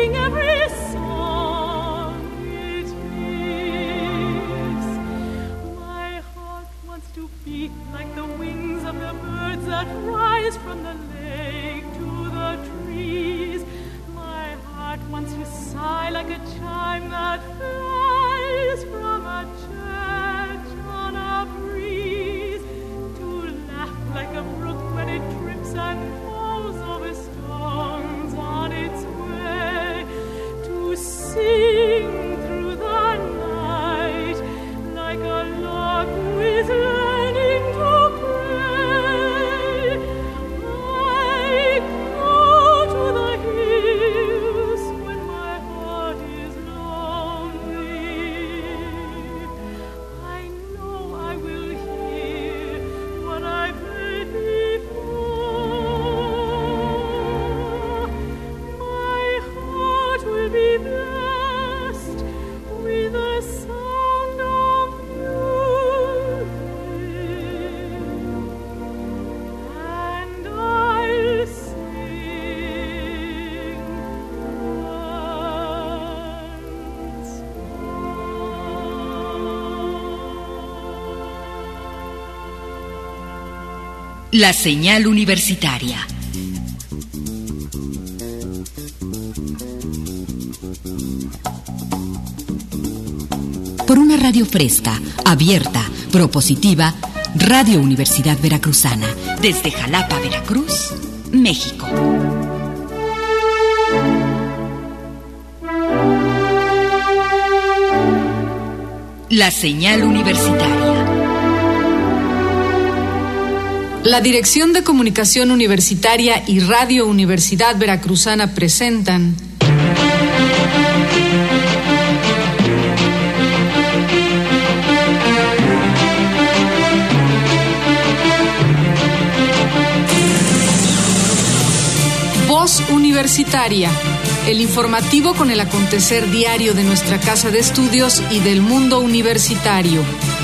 sing every song it is. My heart wants to beat like the wings of the birds that rise from the lake to the trees. My heart wants to sigh like a chime that flies from a church on a breeze, to laugh like a brook when it trips and falls over stones on its way, to sing through the night like a lark who is learning to play. I go to the hills when my heart is lonely. I know I will hear what I've heard before. My heart will be blessed with the sound of music, and I'll sing once more. La señal universitaria. Por una radio fresca, abierta, propositiva, Radio Universidad Veracruzana, desde Jalapa, Veracruz, México. La señal universitaria. La Dirección de Comunicación Universitaria y Radio Universidad Veracruzana presentan Voz Universitaria, el informativo con el acontecer diario de nuestra casa de estudios y del mundo universitario.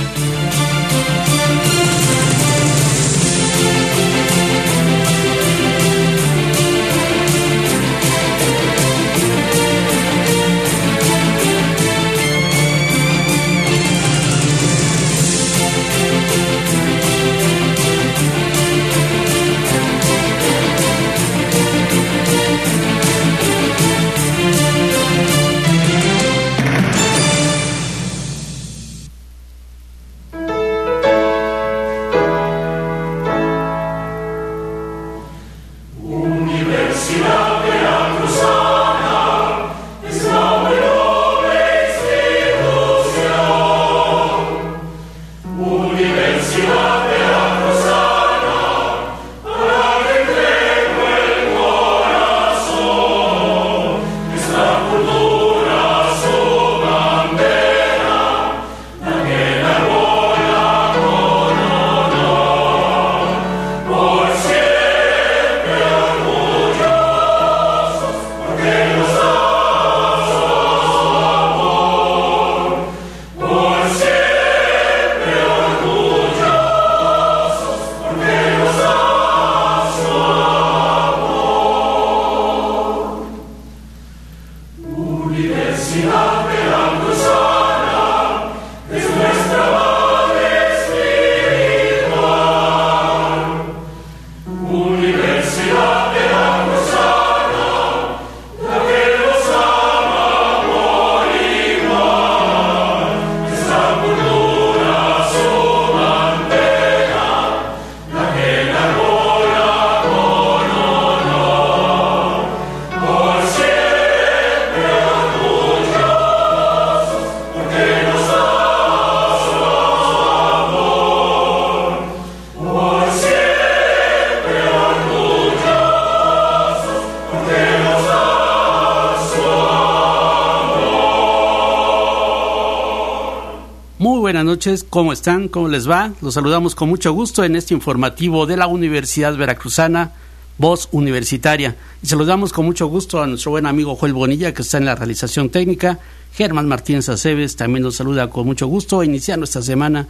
Buenas noches, ¿cómo están? ¿Cómo les va? Los saludamos con mucho gusto en este informativo de la Universidad Veracruzana, Voz Universitaria. Y saludamos con mucho gusto a nuestro buen amigo Joel Bonilla, que está en la realización técnica. Germán Martínez Aceves también nos saluda con mucho gusto, iniciando esta semana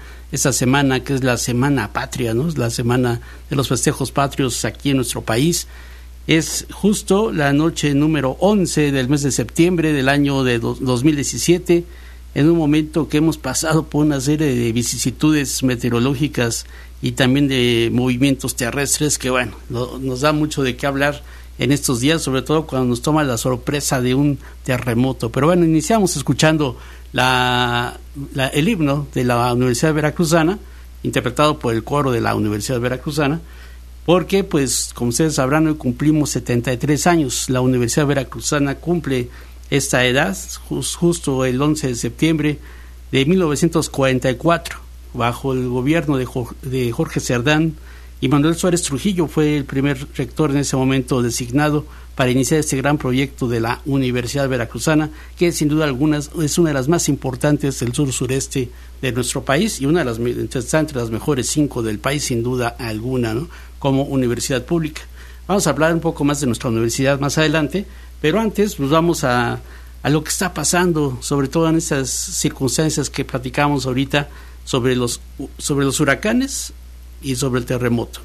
que es la Semana Patria, ¿no? Es la semana de los festejos patrios aquí en nuestro país. Es justo la noche número 11 del mes de septiembre del año de 2017, en un momento que hemos pasado por una serie de vicisitudes meteorológicas y también de movimientos terrestres que, bueno, nos da mucho de qué hablar en estos días, sobre todo cuando nos toma la sorpresa de un terremoto. Pero bueno, iniciamos escuchando el himno de la Universidad Veracruzana, interpretado por el coro de la Universidad Veracruzana, porque, pues, como ustedes sabrán, hoy cumplimos 73 años. La Universidad Veracruzana cumple esta edad justo el 11 de septiembre de 1944, bajo el gobierno de Jorge Cerdán, y Manuel Suárez Trujillo fue el primer rector en ese momento designado para iniciar este gran proyecto de la Universidad Veracruzana, que sin duda alguna es una de las más importantes del sur-sureste de nuestro país y una de está entre las mejores 5 del país, sin duda alguna, ¿no?, como universidad pública. Vamos a hablar un poco más de nuestra universidad más adelante, pero antes pues vamos a lo que está pasando, sobre todo en estas circunstancias que platicamos ahorita sobre los huracanes y sobre el terremoto.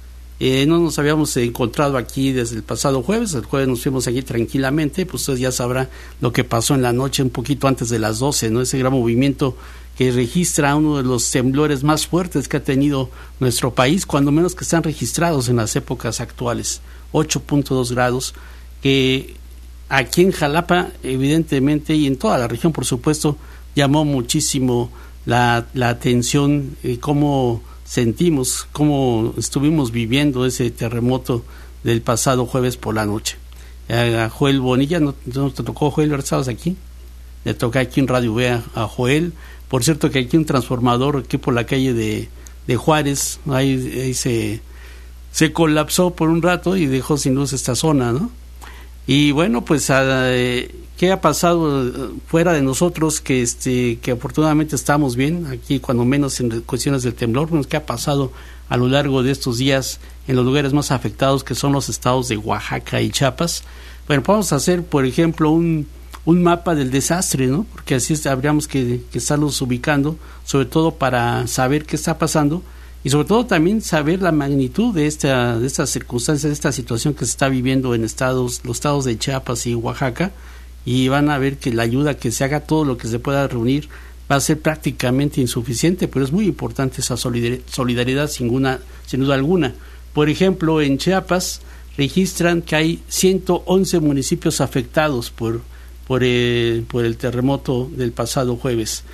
No nos habíamos encontrado aquí desde el pasado jueves. El jueves nos fuimos aquí tranquilamente, pues ustedes ya sabrán lo que pasó en la noche, un poquito antes de las 12, ¿no? Ese gran movimiento que registra uno de los temblores más fuertes que ha tenido nuestro país, cuando menos que están registrados en las épocas actuales, 8.2 grados, que aquí en Jalapa, evidentemente, y en toda la región, por supuesto, llamó muchísimo la atención, cómo sentimos, cómo estuvimos viviendo ese terremoto del pasado jueves por la noche. A Joel Bonilla, ¿no te tocó, Joel? ¿Estabas aquí? Le toca aquí en Radio V a Joel. Por cierto que aquí un transformador aquí por la calle de Juárez, ahí se colapsó por un rato y dejó sin luz esta zona, ¿no? Y bueno, pues ¿qué ha pasado fuera de nosotros? Que afortunadamente estamos bien aquí, cuando menos en cuestiones del temblor. Bueno, ¿qué ha pasado a lo largo de estos días en los lugares más afectados, que son los estados de Oaxaca y Chiapas? Bueno, vamos a hacer, por ejemplo, un mapa del desastre, ¿no? Porque así habríamos que estarlos ubicando, sobre todo para saber qué está pasando y sobre todo también saber la magnitud de estas circunstancias, de esta situación que se está viviendo en los estados de Chiapas y Oaxaca, y van a ver que la ayuda que se haga, todo lo que se pueda reunir, va a ser prácticamente insuficiente, pero es muy importante esa solidaridad sin duda alguna. Por ejemplo, en Chiapas registran que hay 111 municipios afectados por el terremoto del pasado jueves,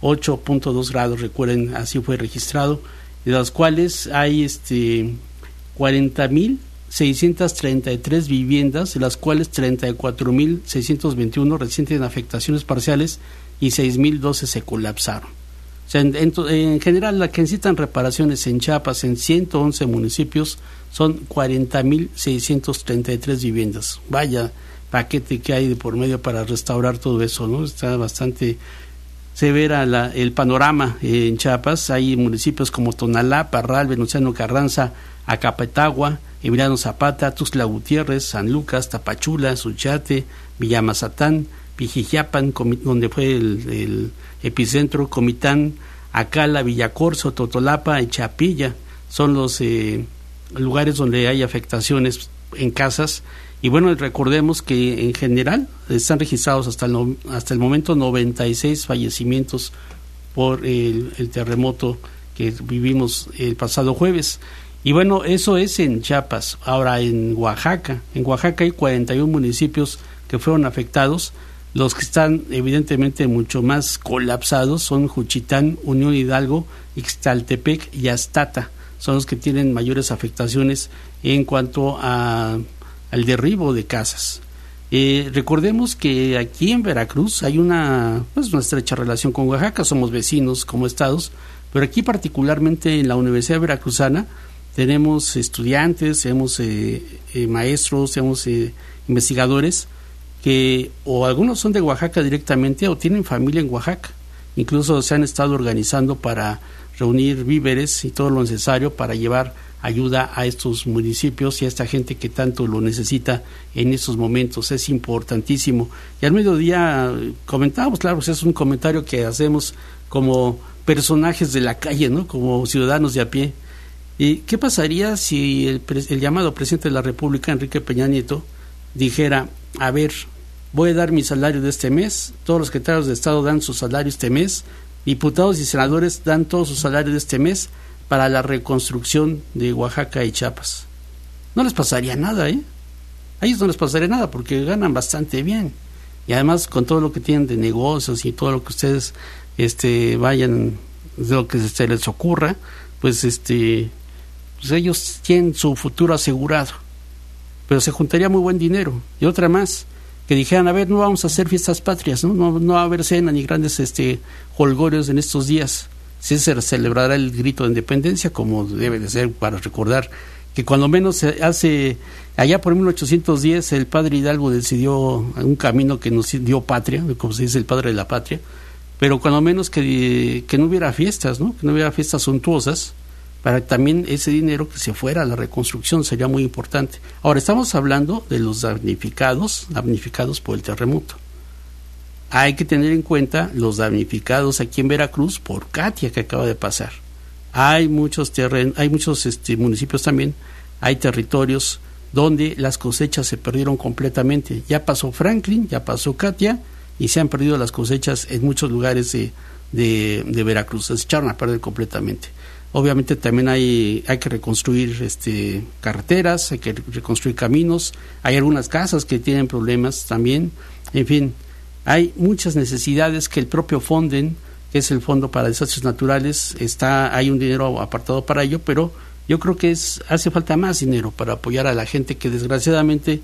8.2 grados, recuerden, así fue registrado, de las cuales hay 40.633 viviendas, de las cuales 34.621 resienten afectaciones parciales y 6.012 se colapsaron. O sea, en general, la que necesitan reparaciones en Chiapas, en 111 municipios, son 40.633 viviendas. Vaya paquete que hay de por medio para restaurar todo eso, ¿no? Está bastante severa el panorama en Chiapas. Hay municipios como Tonalá, Parral, Venustiano Carranza, Acapetagua, Emiliano Zapata, Tuxtla Gutiérrez, San Lucas, Tapachula, Suchiate, Villamazatán, Pijijiapan, donde fue el epicentro, Comitán, Acala, Villacorso, Totolapa y Chapilla. Son los lugares donde hay afectaciones en casas. Y bueno, recordemos que en general están registrados hasta el momento 96 fallecimientos por el terremoto que vivimos el pasado jueves. Y bueno, eso es en Chiapas. Ahora en Oaxaca hay 41 municipios que fueron afectados. Los que están evidentemente mucho más colapsados son Juchitán, Unión Hidalgo, Ixtaltepec y Astata. Son los que tienen mayores afectaciones en cuanto al derribo de casas. Recordemos que aquí en Veracruz hay una estrecha relación con Oaxaca, somos vecinos como estados, pero aquí particularmente en la Universidad Veracruzana tenemos estudiantes, tenemos maestros, tenemos investigadores que o algunos son de Oaxaca directamente o tienen familia en Oaxaca. Incluso se han estado organizando para reunir víveres y todo lo necesario para llevar ayuda a estos municipios y a esta gente que tanto lo necesita en estos momentos. Es importantísimo. Y al mediodía comentábamos, claro, pues es un comentario que hacemos como personajes de la calle, ¿no? Como ciudadanos de a pie, ¿Y qué pasaría si el llamado presidente de la República, Enrique Peña Nieto, dijera, a ver, voy a dar mi salario de este mes, todos los secretarios de Estado dan su salario este mes, diputados y senadores dan todo su salario de este mes para la reconstrucción de Oaxaca y Chiapas? No les pasaría nada, ¿eh? A ellos no les pasaría nada porque ganan bastante bien. Y además con todo lo que tienen de negocios y todo lo que ustedes vayan, de lo que se les ocurra, pues pues ellos tienen su futuro asegurado. Pero se juntaría muy buen dinero. Y otra más, que dijeran, a ver, no vamos a hacer fiestas patrias, no va a haber cena ni grandes jolgorios en estos días. Sí se celebrará el grito de independencia, como debe de ser, para recordar que cuando menos allá por 1810 el padre Hidalgo decidió un camino que nos dio patria, como se dice, el padre de la patria, pero cuando menos que no hubiera fiestas, ¿no? Que no hubiera fiestas suntuosas, para también ese dinero que se fuera a la reconstrucción sería muy importante. Ahora estamos hablando de los damnificados por el terremoto. Hay que tener en cuenta los damnificados aquí en Veracruz por Katia, que acaba de pasar. Hay muchos municipios también, hay territorios donde las cosechas se perdieron completamente. Ya pasó Franklin, ya pasó Katia, y se han perdido las cosechas en muchos lugares de Veracruz, se echaron a perder completamente. Obviamente también hay que reconstruir carreteras, hay que reconstruir caminos, hay algunas casas que tienen problemas también, en fin, hay muchas necesidades que el propio Fonden, que es el Fondo para Desastres Naturales, hay un dinero apartado para ello, pero yo creo que hace falta más dinero para apoyar a la gente que desgraciadamente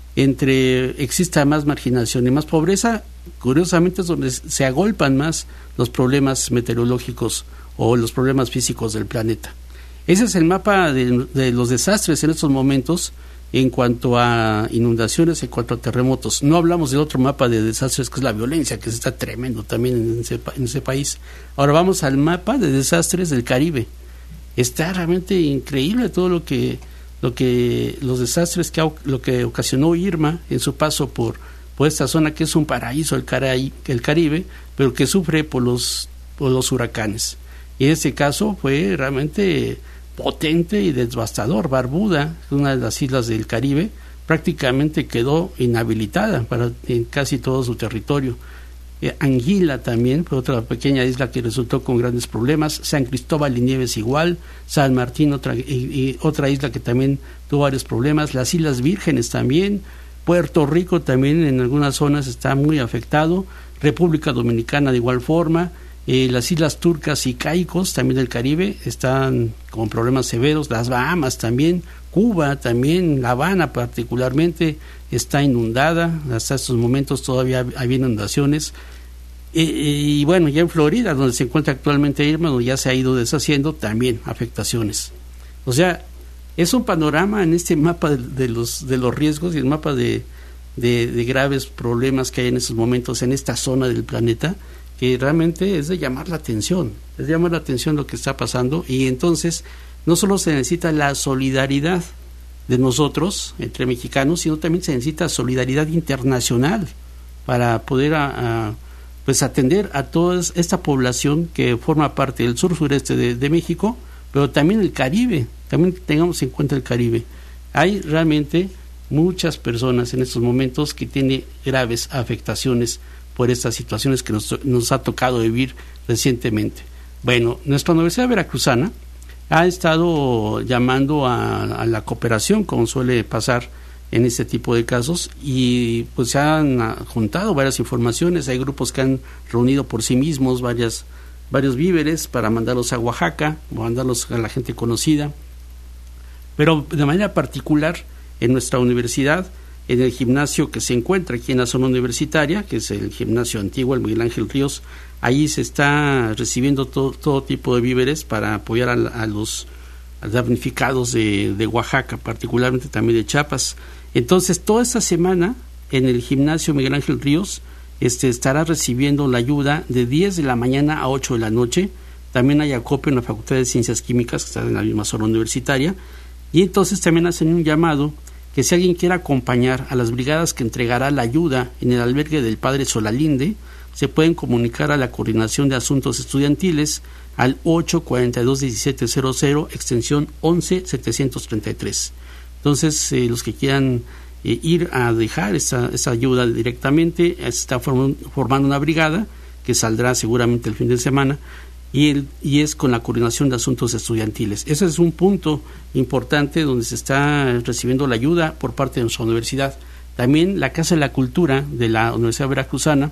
exista más marginación y más pobreza. Curiosamente es donde se agolpan más los problemas meteorológicos o los problemas físicos del planeta. Ese es el mapa de los desastres en estos momentos en cuanto a inundaciones, en cuanto a terremotos. No hablamos del otro mapa de desastres, que es la violencia, que está tremendo también en ese país. Ahora vamos al mapa de desastres del Caribe. Está realmente increíble todo los desastres lo que ocasionó Irma en su paso por esta zona, que es un paraíso, el Caribe, pero que sufre por los huracanes. Y en este caso fue realmente potente y devastador. Barbuda, una de las islas del Caribe, prácticamente quedó inhabilitada en casi todo su territorio. Anguila también fue otra pequeña isla que resultó con grandes problemas. San Cristóbal y Nieves igual. San Martín, otra isla que también tuvo varios problemas. Las Islas Vírgenes también. Puerto Rico también en algunas zonas está muy afectado. República Dominicana de igual forma. Las Islas Turcas y Caicos también del Caribe están con problemas severos. Las Bahamas también. Cuba también. La Habana particularmente está inundada. Hasta estos momentos todavía hay inundaciones. Y bueno, ya en Florida, donde se encuentra actualmente Irma, donde ya se ha ido deshaciendo, también afectaciones. O sea, es un panorama en este mapa de los riesgos y el mapa de graves problemas que hay en estos momentos en esta zona del planeta, que realmente es de llamar la atención, lo que está pasando. Y entonces no solo se necesita la solidaridad de nosotros entre mexicanos, sino también se necesita solidaridad internacional para poder pues atender a toda esta población que forma parte del sur-sureste de México, pero también el Caribe. También tengamos en cuenta el Caribe. Hay realmente muchas personas en estos momentos que tienen graves afectaciones por estas situaciones que nos ha tocado vivir recientemente. Bueno, nuestra Universidad Veracruzana ha estado llamando a la cooperación, como suele pasar en este tipo de casos, y pues se han juntado varias informaciones. Hay grupos que han reunido por sí mismos varios víveres para mandarlos a Oaxaca, mandarlos a la gente conocida, pero de manera particular en nuestra universidad, en el gimnasio que se encuentra aquí en la zona universitaria, que es el gimnasio antiguo, el Miguel Ángel Ríos, ahí se está recibiendo todo tipo de víveres para apoyar a los damnificados de Oaxaca, particularmente también de Chiapas. Entonces, toda esta semana en el gimnasio Miguel Ángel Ríos estará recibiendo la ayuda de 10 de la mañana a 8 de la noche. También hay acopio en la Facultad de Ciencias Químicas, que está en la misma zona universitaria, y entonces también hacen un llamado que si alguien quiere acompañar a las brigadas que entregará la ayuda en el albergue del Padre Solalinde, se pueden comunicar a la Coordinación de Asuntos Estudiantiles al 842-1700, extensión 11733. Entonces, los que quieran ir a dejar esa ayuda directamente, se está formando una brigada que saldrá seguramente el fin de semana, y es con la Coordinación de Asuntos Estudiantiles. Ese es un punto importante donde se está recibiendo la ayuda por parte de nuestra universidad. También la Casa de la Cultura de la Universidad Veracruzana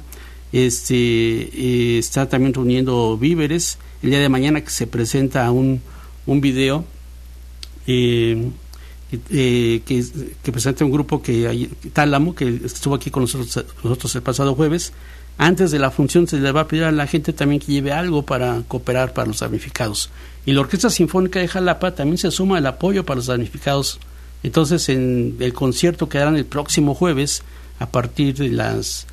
está también reuniendo víveres. El día de mañana que se presenta un video que presenta un grupo Tálamo, que estuvo aquí con nosotros el pasado jueves. Antes de la función se le va a pedir a la gente también que lleve algo para cooperar para los damnificados. Y la Orquesta Sinfónica de Jalapa también se suma al apoyo para los damnificados. Entonces, en el concierto que harán el próximo jueves a partir de las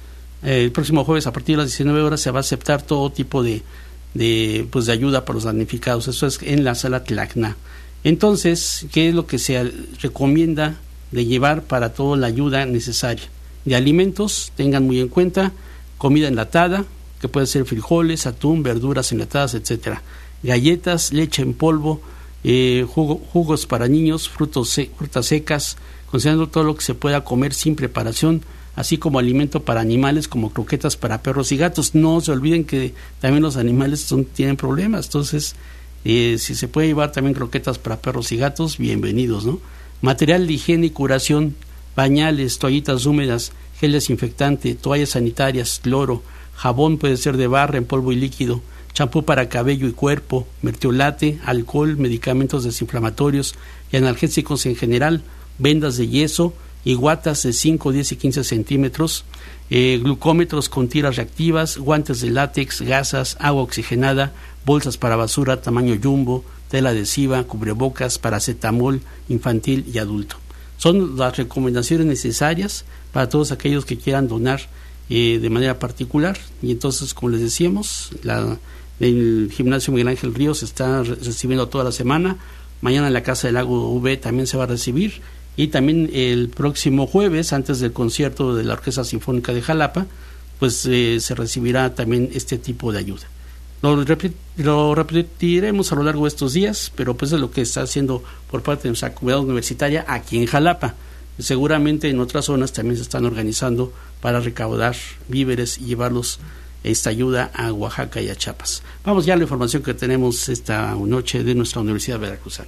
19 horas se va a aceptar todo tipo de ayuda para los damnificados. Eso es en la sala Tlacna. Entonces, ¿qué es lo que se recomienda de llevar para toda la ayuda necesaria? De alimentos, tengan muy en cuenta comida enlatada, que puede ser frijoles, atún, verduras enlatadas, etcétera. Galletas, leche en polvo, jugos para niños, frutas secas, considerando todo lo que se pueda comer sin preparación, así como alimento para animales como croquetas para perros y gatos. No se olviden que también los animales tienen problemas, entonces si se puede llevar también croquetas para perros y gatos, bienvenidos, ¿no? Material de higiene y curación, pañales, toallitas húmedas, gel desinfectante, toallas sanitarias, cloro, jabón puede ser de barra en polvo y líquido, champú para cabello y cuerpo, mertiolate, alcohol, medicamentos desinflamatorios y analgésicos en general, vendas de yeso y guatas de 5, 10 y 15 centímetros, glucómetros con tiras reactivas, guantes de látex, gasas, agua oxigenada, bolsas para basura tamaño jumbo, tela adhesiva, cubrebocas, paracetamol infantil y adulto. Son las recomendaciones necesarias para todos aquellos que quieran donar de manera particular. Y entonces, como les decíamos, el gimnasio Miguel Ángel Ríos está recibiendo toda la semana. Mañana en la Casa del Lago V también se va a recibir. Y también el próximo jueves, antes del concierto de la Orquesta Sinfónica de Jalapa, pues se recibirá también este tipo de ayuda. Lo repetiremos a lo largo de estos días, pero pues es lo que está haciendo por parte de nuestra comunidad universitaria aquí en Jalapa. Seguramente en otras zonas también se están organizando para recaudar víveres y llevarlos esta ayuda a Oaxaca y a Chiapas. Vamos ya a la información que tenemos esta noche de nuestra Universidad Veracruzana.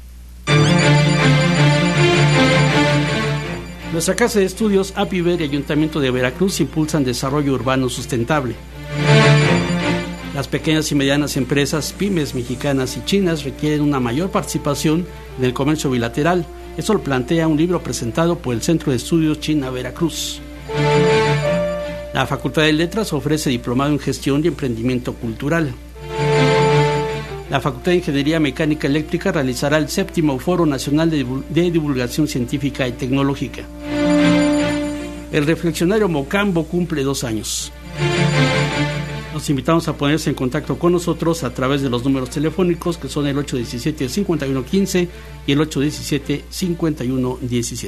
Nuestra Casa de Estudios, APIVER y Ayuntamiento de Veracruz impulsan desarrollo urbano sustentable. Las pequeñas y medianas empresas, pymes mexicanas y chinas requieren una mayor participación en el comercio bilateral. Eso lo plantea un libro presentado por el Centro de Estudios China Veracruz. La Facultad de Letras ofrece diplomado en Gestión y Emprendimiento Cultural. La Facultad de Ingeniería Mecánica Eléctrica realizará el 7º Foro Nacional de Divulgación Científica y Tecnológica. El reflexionario Mocambo cumple 2 años. Los invitamos a ponerse en contacto con nosotros a través de los números telefónicos que son el 817-5115 y el 817-5117.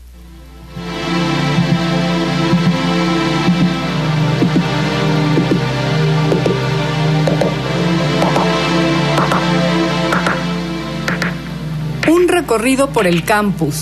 Un recorrido por el campus.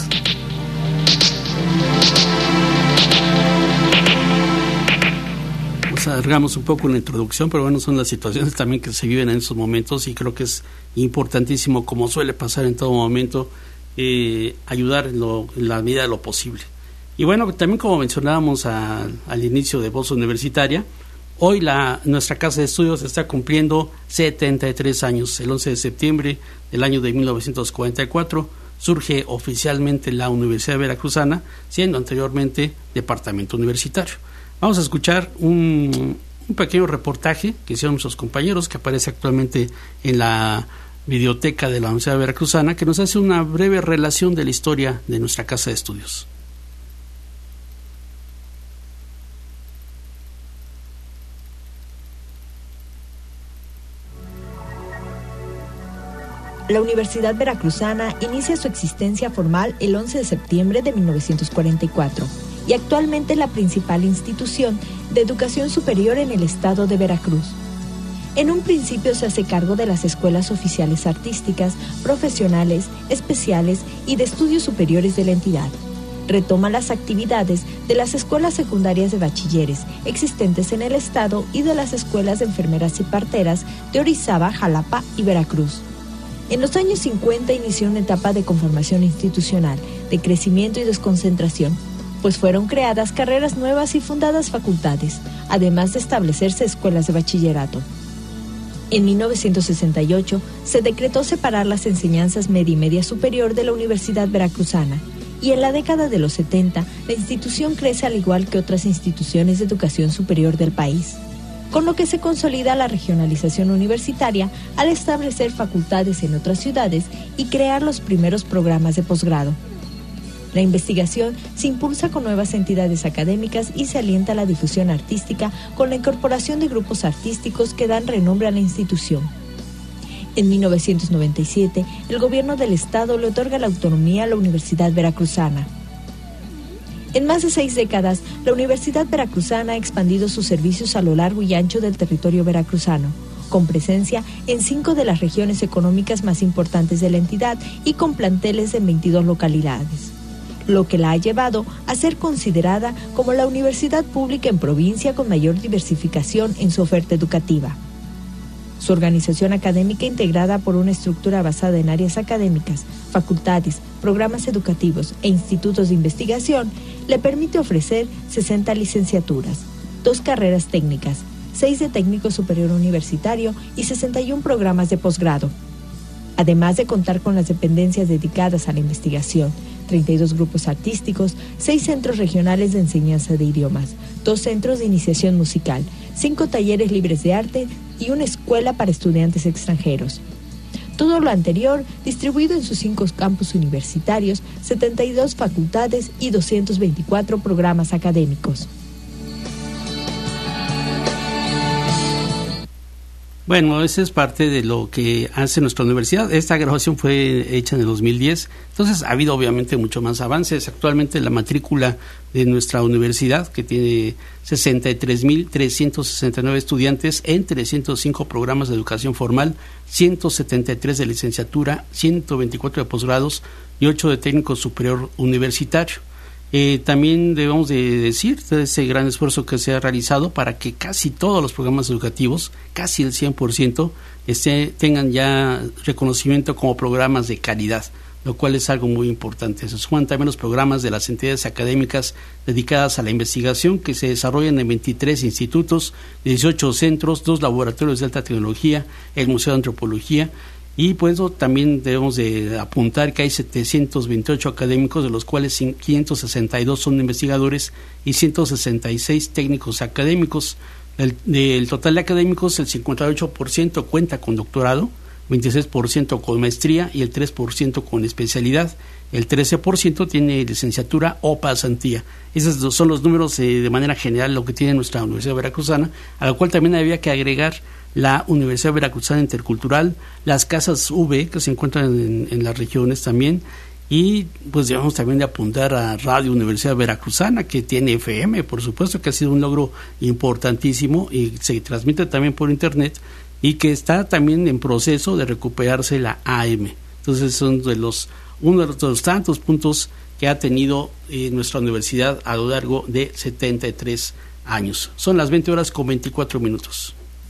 Alargamos un poco la introducción, pero bueno, son las situaciones también que se viven en estos momentos y creo que es importantísimo, como suele pasar en todo momento, ayudar en la medida de lo posible. Y bueno, también como mencionábamos al inicio de Voz Universitaria, hoy nuestra Casa de Estudios está cumpliendo 73 años. El 11 de septiembre del año de 1944 surge oficialmente la Universidad Veracruzana, siendo anteriormente Departamento Universitario. Vamos a escuchar un pequeño reportaje que hicieron nuestros compañeros, que aparece actualmente en la videoteca de la Universidad Veracruzana, que nos hace una breve relación de la historia de nuestra Casa de Estudios. La Universidad Veracruzana inicia su existencia formal el 11 de septiembre de 1944 y actualmente es la principal institución de educación superior en el estado de Veracruz. En un principio se hace cargo de las escuelas oficiales artísticas, profesionales, especiales y de estudios superiores de la entidad. Retoma las actividades de las escuelas secundarias de bachilleres existentes en el estado y de las escuelas de enfermeras y parteras de Orizaba, Jalapa y Veracruz. En los años 50 inició una etapa de conformación institucional, de crecimiento y desconcentración, pues fueron creadas carreras nuevas y fundadas facultades, además de establecerse escuelas de bachillerato. En 1968 se decretó separar las enseñanzas media y media superior de la Universidad Veracruzana, y en la década de los 70 la institución crece al igual que otras instituciones de educación superior del país, con lo que se consolida la regionalización universitaria al establecer facultades en otras ciudades y crear los primeros programas de posgrado. La investigación se impulsa con nuevas entidades académicas y se alienta la difusión artística con la incorporación de grupos artísticos que dan renombre a la institución. En 1997, el gobierno del estado le otorga la autonomía a la Universidad Veracruzana. En más de 6 décadas, la Universidad Veracruzana ha expandido sus servicios a lo largo y ancho del territorio veracruzano, con presencia en 5 de las regiones económicas más importantes de la entidad y con planteles en 22 localidades, lo que la ha llevado a ser considerada como la universidad pública en provincia con mayor diversificación en su oferta educativa. Su organización académica, integrada por una estructura basada en áreas académicas, facultades, programas educativos e institutos de investigación, le permite ofrecer 60 licenciaturas, 2 carreras técnicas, 6 de técnico superior universitario y 61 programas de posgrado. Además de contar con las dependencias dedicadas a la investigación, 32 grupos artísticos, 6 centros regionales de enseñanza de idiomas, 2 centros de iniciación musical, 5 talleres libres de arte y una escuela para estudiantes extranjeros. Todo lo anterior distribuido en sus 5 campus universitarios, 72 facultades y 224 programas académicos. Bueno, esa es parte de lo que hace nuestra universidad. Esta graduación fue hecha en el 2010, entonces ha habido obviamente mucho más avances. Actualmente la matrícula de nuestra universidad, que tiene 63,369 estudiantes en 305 programas de educación formal, 173 de licenciatura, 124 de posgrados y 8 de técnico superior universitario. También debemos de decir de ese gran esfuerzo que se ha realizado para que casi todos los programas educativos, casi el 100%, tengan ya reconocimiento como programas de calidad, lo cual es algo muy importante. Se suman también los programas de las entidades académicas dedicadas a la investigación, que se desarrollan en 23 institutos, 18 centros, 2 laboratorios de alta tecnología, el Museo de Antropología. Y pues también debemos de apuntar que hay 728 académicos, de los cuales 562 son investigadores y 166 técnicos académicos. Del total de académicos, el 58% cuenta con doctorado, 26% con maestría y el 3% con especialidad. El 13% tiene licenciatura o pasantía. Esos son los números de manera general lo que tiene nuestra Universidad Veracruzana, a la cual también había que agregar la Universidad Veracruzana Intercultural, las casas V que se encuentran en las regiones también, y pues debemos también de apuntar a Radio Universidad Veracruzana, que tiene FM, por supuesto, que ha sido un logro importantísimo y se transmite también por internet, y que está también en proceso de recuperarse la AM. Entonces son uno de los tantos puntos que ha tenido nuestra universidad a lo largo de 73 años. Son las 20:24.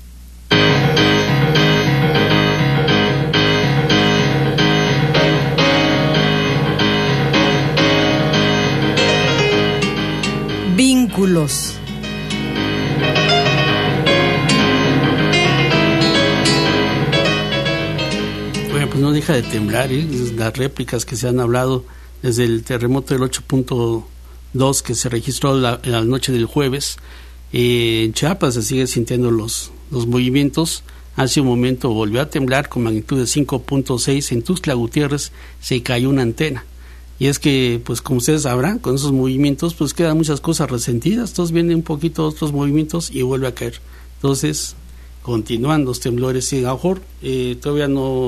Vínculos. Bueno, pues no deja de temblar, las réplicas que se han hablado desde el terremoto del 8.2 que se registró la noche del jueves. En Chiapas se sigue sintiendo los movimientos. Hace un momento volvió a temblar con magnitud de 5.6 en Tuxtla Gutiérrez, se cayó una antena. Y es que, pues como ustedes sabrán, con esos movimientos pues quedan muchas cosas resentidas, entonces vienen un poquito otros movimientos y vuelve a caer. Entonces continúan los temblores, y a lo mejor todavía no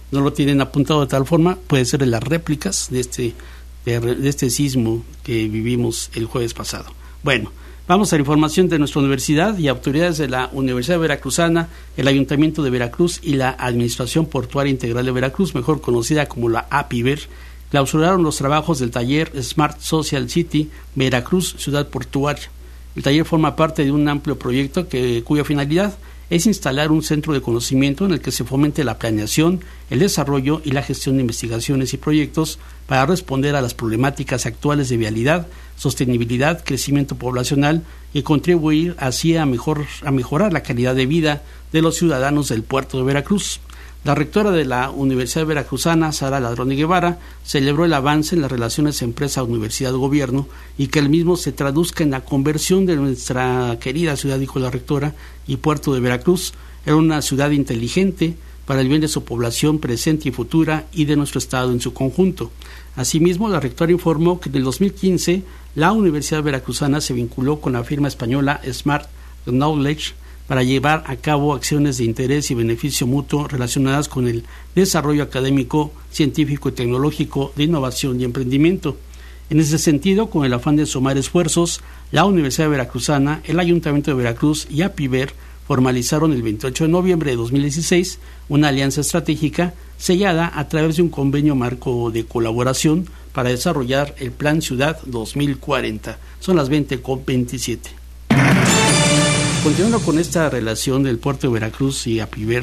no lo tienen apuntado de tal forma, puede ser de las réplicas de este sismo que vivimos el jueves pasado. Bueno, vamos a la información de nuestra universidad y autoridades de la Universidad Veracruzana, el Ayuntamiento de Veracruz y la Administración Portuaria Integral de Veracruz, mejor conocida como la APIVER, clausuraron los trabajos del taller Smart Social City Veracruz Ciudad Portuaria. El taller forma parte de un amplio proyecto cuya finalidad es instalar un centro de conocimiento en el que se fomente la planeación, el desarrollo y la gestión de investigaciones y proyectos para responder a las problemáticas actuales de vialidad, sostenibilidad, crecimiento poblacional y contribuir así a mejorar la calidad de vida de los ciudadanos del puerto de Veracruz. La rectora de la Universidad Veracruzana, Sara Ladrón de Guevara, celebró el avance en las relaciones empresa-universidad-gobierno y que el mismo se traduzca en la conversión de nuestra querida ciudad, dijo la rectora, y puerto de Veracruz en una ciudad inteligente para el bien de su población presente y futura y de nuestro estado en su conjunto. Asimismo, la rectora informó que en el 2015 la Universidad Veracruzana se vinculó con la firma española Smart Knowledge para llevar a cabo acciones de interés y beneficio mutuo relacionadas con el desarrollo académico, científico y tecnológico de innovación y emprendimiento. En ese sentido, con el afán de sumar esfuerzos, la Universidad Veracruzana, el Ayuntamiento de Veracruz y APIVER formalizaron el 28 de noviembre de 2016 una alianza estratégica sellada a través de un convenio marco de colaboración para desarrollar el Plan Ciudad 2040. Son las 20:27. Continuando con esta relación del puerto de Veracruz y APIVER,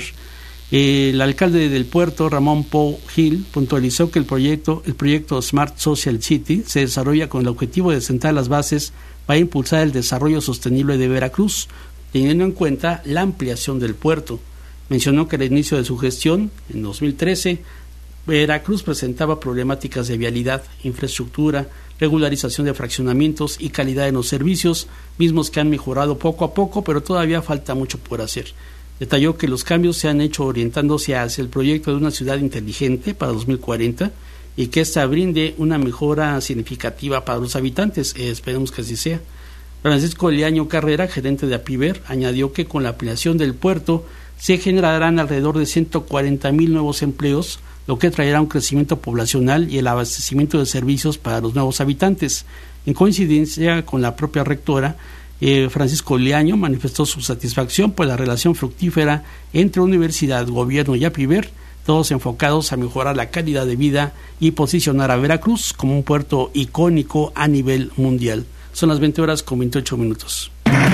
el alcalde del puerto, Ramón Pou Gil, puntualizó que el proyecto Smart Social City se desarrolla con el objetivo de sentar las bases para impulsar el desarrollo sostenible de Veracruz, teniendo en cuenta la ampliación del puerto. Mencionó que al inicio de su gestión, en 2013, Veracruz presentaba problemáticas de vialidad, infraestructura, regularización de fraccionamientos y calidad en los servicios, mismos que han mejorado poco a poco, pero todavía falta mucho por hacer. Detalló que los cambios se han hecho orientándose hacia el proyecto de una ciudad inteligente para 2040 y que ésta brinde una mejora significativa para los habitantes. Esperemos que así sea. Francisco Leaño Carrera, gerente de APIVER, añadió que con la ampliación del puerto se generarán alrededor de 140,000 nuevos empleos, lo que traerá un crecimiento poblacional y el abastecimiento de servicios para los nuevos habitantes. En coincidencia con la propia rectora, Francisco Leaño manifestó su satisfacción por la relación fructífera entre universidad, gobierno y APIVER, todos enfocados a mejorar la calidad de vida y posicionar a Veracruz como un puerto icónico a nivel mundial. Son las 20:28.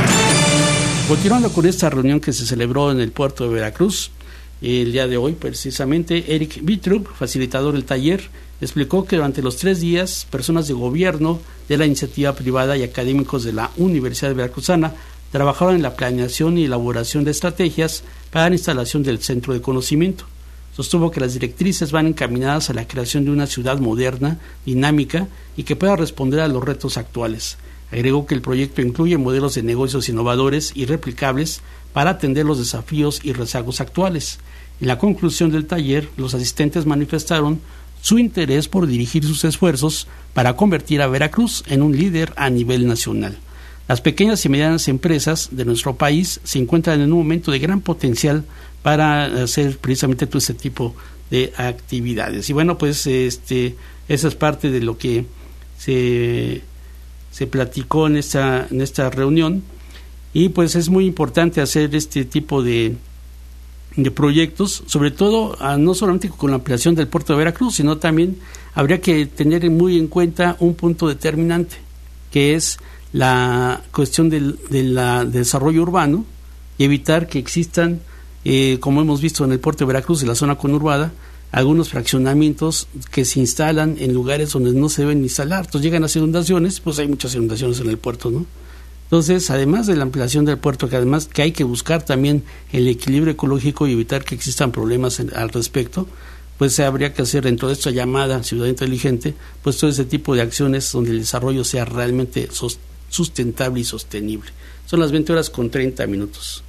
Continuando con esta reunión que se celebró en el puerto de Veracruz, el día de hoy precisamente, Eric Vitrup, facilitador del taller, explicó que durante los 3 días, personas de gobierno, de la iniciativa privada y académicos de la Universidad Veracruzana trabajaron en la planeación y elaboración de estrategias para la instalación del centro de conocimiento. Sostuvo que las directrices van encaminadas a la creación de una ciudad moderna, dinámica y que pueda responder a los retos actuales. Agregó que el proyecto incluye modelos de negocios innovadores y replicables para atender los desafíos y rezagos actuales. En la conclusión del taller, los asistentes manifestaron su interés por dirigir sus esfuerzos para convertir a Veracruz en un líder a nivel nacional. Las pequeñas y medianas empresas de nuestro país se encuentran en un momento de gran potencial para hacer precisamente todo este tipo de actividades. Y bueno, pues esa es parte de lo que se platicó en esta reunión, y pues es muy importante hacer este tipo de proyectos, sobre todo no solamente con la ampliación del puerto de Veracruz, sino también habría que tener muy en cuenta un punto determinante, que es la cuestión del desarrollo urbano, y evitar que existan, como hemos visto en el puerto de Veracruz, en la zona conurbada, algunos fraccionamientos que se instalan en lugares donde no se deben instalar. Entonces llegan las inundaciones, pues hay muchas inundaciones en el puerto, ¿no? Entonces, además de la ampliación del puerto, que además que hay que buscar también el equilibrio ecológico y evitar que existan problemas al respecto, pues habría que hacer dentro de esta llamada ciudad inteligente, pues todo ese tipo de acciones donde el desarrollo sea realmente sustentable y sostenible. Son las 20:30.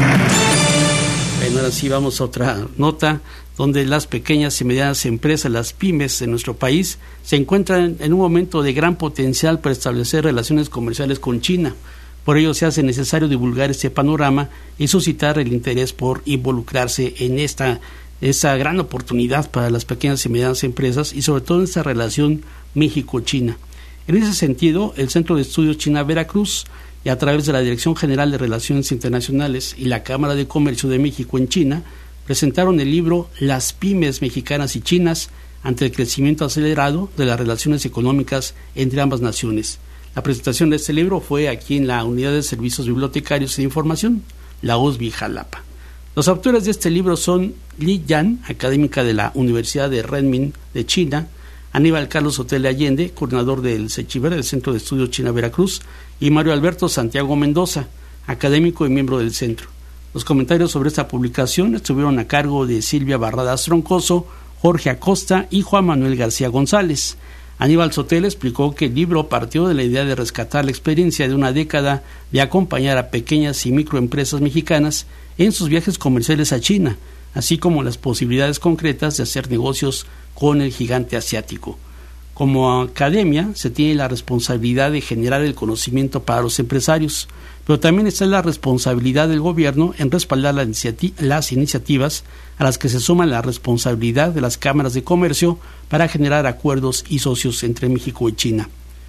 Bueno, ahora sí vamos a otra nota, donde las pequeñas y medianas empresas, las pymes de nuestro país, se encuentran en un momento de gran potencial para establecer relaciones comerciales con China. Por ello se hace necesario divulgar este panorama y suscitar el interés por involucrarse en esta gran oportunidad para las pequeñas y medianas empresas y sobre todo en esta relación México-China. En ese sentido, el Centro de Estudios China-Veracruz, y a través de la Dirección General de Relaciones Internacionales y la Cámara de Comercio de México en China, presentaron el libro Las pymes mexicanas y chinas ante el crecimiento acelerado de las relaciones económicas entre ambas naciones. La presentación de este libro fue aquí en la Unidad de Servicios Bibliotecarios e Información, la USB Jalapa. Los autores de este libro son Li Yan, académica de la Universidad de Renmin de China, Aníbal Carlos Otele Allende, coordinador del CECHIVER, del Centro de Estudios China-Veracruz, y Mario Alberto Santiago Mendoza, académico y miembro del centro. Los comentarios sobre esta publicación estuvieron a cargo de Silvia Barradas Troncoso, Jorge Acosta y Juan Manuel García González. Aníbal Sotelo explicó que el libro partió de la idea de rescatar la experiencia de una década de acompañar a pequeñas y microempresas mexicanas en sus viajes comerciales a China, así como las posibilidades concretas de hacer negocios con el gigante asiático. Como academia se tiene la responsabilidad de generar el conocimiento para los empresarios, pero también está la responsabilidad del gobierno en respaldar las iniciativas a las que se suma la responsabilidad de las cámaras de comercio para generar acuerdos y socios entre México y China.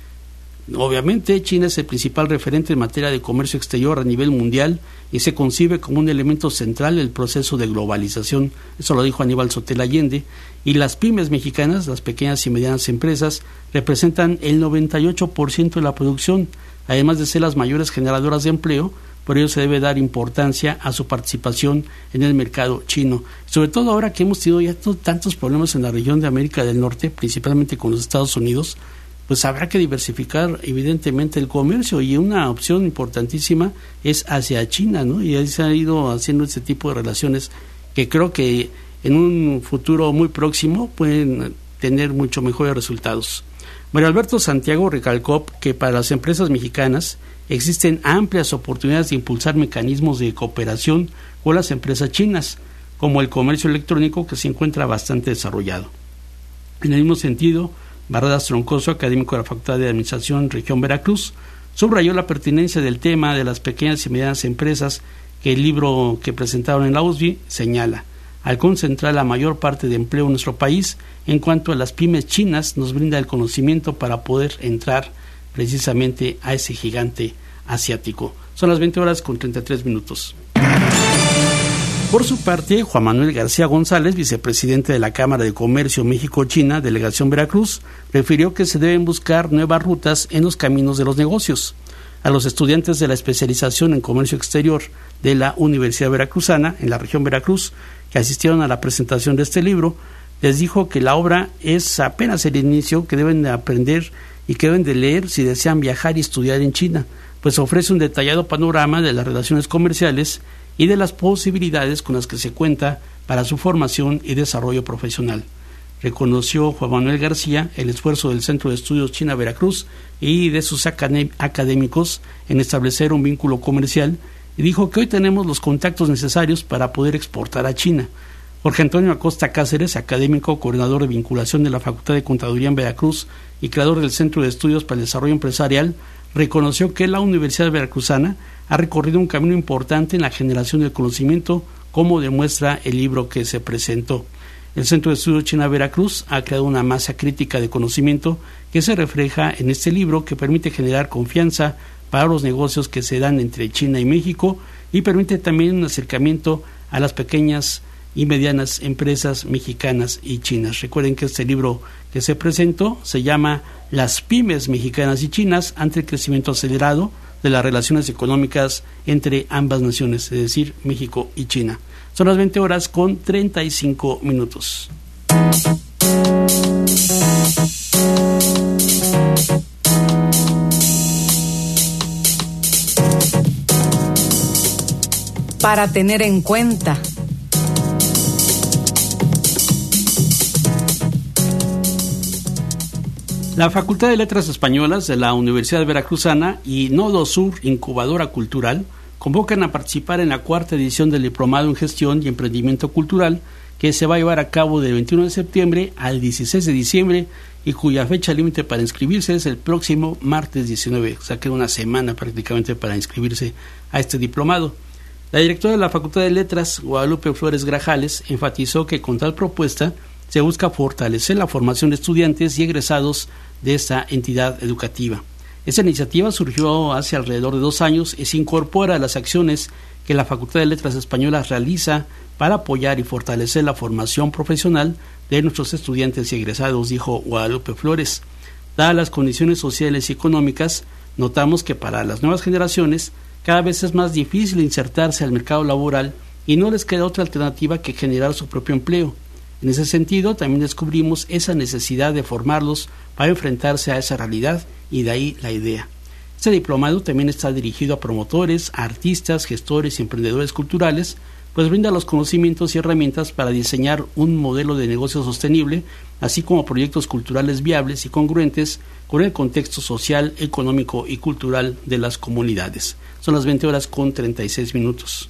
Obviamente, China es el principal referente en materia de comercio exterior a nivel mundial y se concibe como un elemento central del proceso de globalización. Eso lo dijo Aníbal Sotelo Allende. Y las pymes mexicanas, las pequeñas y medianas empresas, representan el 98% de la producción, además de ser las mayores generadoras de empleo. Por ello se debe dar importancia a su participación en el mercado chino. Sobre todo ahora que hemos tenido ya tantos problemas en la región de América del Norte, principalmente con los Estados Unidos, pues habrá que diversificar evidentemente el comercio, y una opción importantísima es hacia China, ¿no? Y ahí se ha ido haciendo este tipo de relaciones que creo que en un futuro muy próximo pueden tener mucho mejores resultados. Mario Alberto Santiago recalcó que para las empresas mexicanas existen amplias oportunidades de impulsar mecanismos de cooperación con las empresas chinas, como el comercio electrónico, que se encuentra bastante desarrollado. En el mismo sentido, Barradas Troncoso, académico de la Facultad de Administración Región Veracruz, subrayó la pertinencia del tema de las pequeñas y medianas empresas que el libro que presentaron en la USB señala. Al concentrar la mayor parte de empleo en nuestro país, en cuanto a las pymes chinas, nos brinda el conocimiento para poder entrar precisamente a ese gigante asiático. Son las 20:33. Por su parte, Juan Manuel García González, vicepresidente de la Cámara de Comercio México-China, Delegación Veracruz, refirió que se deben buscar nuevas rutas en los caminos de los negocios. A los estudiantes de la especialización en comercio exterior de la Universidad Veracruzana, en la región Veracruz, que asistieron a la presentación de este libro, les dijo que la obra es apenas el inicio, que deben de aprender y que deben de leer si desean viajar y estudiar en China, pues ofrece un detallado panorama de las relaciones comerciales y de las posibilidades con las que se cuenta para su formación y desarrollo profesional. Reconoció Juan Manuel García el esfuerzo del Centro de Estudios China-Veracruz y de sus académicos en establecer un vínculo comercial, y dijo que hoy tenemos los contactos necesarios para poder exportar a China. Jorge Antonio Acosta Cáceres, académico, coordinador de vinculación de la Facultad de Contaduría en Veracruz y creador del Centro de Estudios para el Desarrollo Empresarial, reconoció que la Universidad Veracruzana ha recorrido un camino importante en la generación del conocimiento, como demuestra el libro que se presentó. El Centro de Estudios China-Veracruz ha creado una masa crítica de conocimiento que se refleja en este libro, que permite generar confianza para los negocios que se dan entre China y México, y permite también un acercamiento a las pequeñas y medianas empresas mexicanas y chinas. Recuerden que este libro que se presentó se llama Las pymes mexicanas y chinas ante el crecimiento acelerado de las relaciones económicas entre ambas naciones, es decir, México y China. Son las 20:35. Para tener en cuenta. La Facultad de Letras Españolas de la Universidad Veracruzana y Nodo Sur Incubadora Cultural convocan a participar en la 4ª edición del Diplomado en Gestión y Emprendimiento Cultural, que se va a llevar a cabo del 21 de septiembre al 16 de diciembre y cuya fecha límite para inscribirse es el próximo martes 19, o sea que una semana prácticamente para inscribirse a este diplomado. La directora de la Facultad de Letras, Guadalupe Flores Grajales, enfatizó que con tal propuesta se busca fortalecer la formación de estudiantes y egresados de esta entidad educativa. Esta iniciativa surgió hace alrededor de 2 años y se incorpora a las acciones que la Facultad de Letras Españolas realiza para apoyar y fortalecer la formación profesional de nuestros estudiantes y egresados, dijo Guadalupe Flores. Dadas las condiciones sociales y económicas, notamos que para las nuevas generaciones cada vez es más difícil insertarse al mercado laboral y no les queda otra alternativa que generar su propio empleo. En ese sentido, también descubrimos esa necesidad de formarlos para enfrentarse a esa realidad y de ahí la idea. Este diplomado también está dirigido a promotores, a artistas, gestores y emprendedores culturales, pues brinda los conocimientos y herramientas para diseñar un modelo de negocio sostenible, así como proyectos culturales viables y congruentes con el contexto social, económico y cultural de las comunidades. Son las 20:36.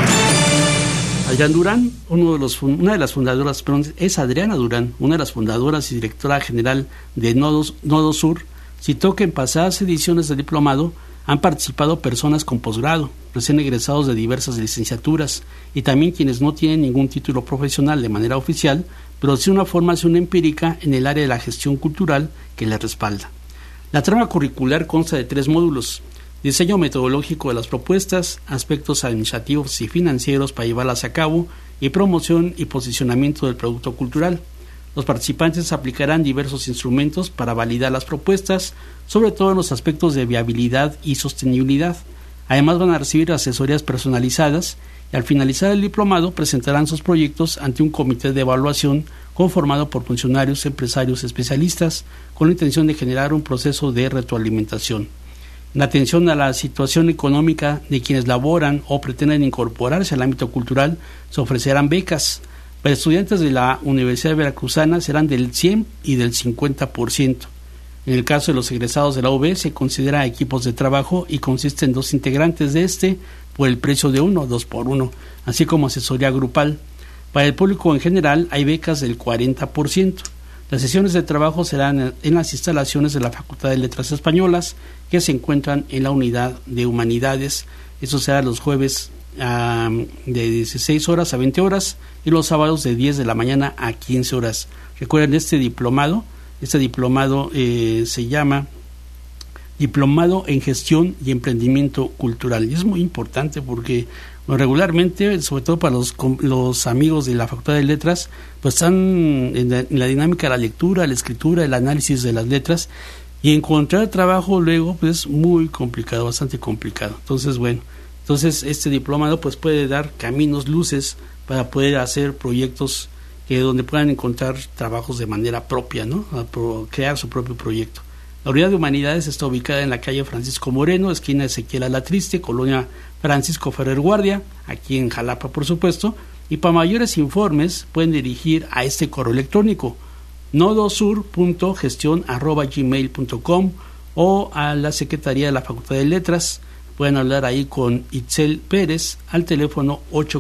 Adrián Durán, una de las fundadoras, es Adriana Durán, una de las fundadoras y directora general de Nodo Sur, citó que en pasadas ediciones del diplomado han participado personas con posgrado, recién egresados de diversas licenciaturas y también quienes no tienen ningún título profesional de manera oficial, pero sí una formación empírica en el área de la gestión cultural que les respalda. La trama curricular consta de 3 módulos: diseño metodológico de las propuestas, aspectos administrativos y financieros para llevarlas a cabo y promoción y posicionamiento del producto cultural. Los participantes aplicarán diversos instrumentos para validar las propuestas, sobre todo en los aspectos de viabilidad y sostenibilidad. Además van a recibir asesorías personalizadas y al finalizar el diplomado presentarán sus proyectos ante un comité de evaluación conformado por funcionarios, empresarios, especialistas, con la intención de generar un proceso de retroalimentación. En atención a la situación económica de quienes laboran o pretenden incorporarse al ámbito cultural, se ofrecerán becas. Para estudiantes de la Universidad Veracruzana serán del 100 y del 50%. En el caso de los egresados de la UB se considera equipos de trabajo y consiste en 2 integrantes de este por el precio de 2 por 1, así como asesoría grupal. Para el público en general hay becas del 40%. Las sesiones de trabajo serán en las instalaciones de la Facultad de Letras Españolas, que se encuentran en la Unidad de Humanidades. Eso será los jueves de 16 horas a 20 horas y los sábados de 10 de la mañana a 15 horas. Recuerden, este diplomado se llama Diplomado en Gestión y Emprendimiento Cultural, y es muy importante porque regularmente, sobre todo para los amigos de la Facultad de Letras, pues están en la dinámica de la lectura, la escritura, el análisis de las letras, y encontrar trabajo luego pues es muy complicado, bastante complicado. Entonces este diplomado pues puede dar caminos, luces para poder hacer proyectos donde puedan encontrar trabajos de manera propia, ¿no? Crear su propio proyecto. La Unidad de Humanidades está ubicada en la calle Francisco Moreno, esquina Ezequiel Alatriste, colonia Francisco Ferrer Guardia, aquí en Jalapa, por supuesto, y para mayores informes pueden dirigir a este correo electrónico nodosur.gestion@gmail.com o a la Secretaría de la Facultad de Letras. Pueden hablar ahí con Itzel Pérez al teléfono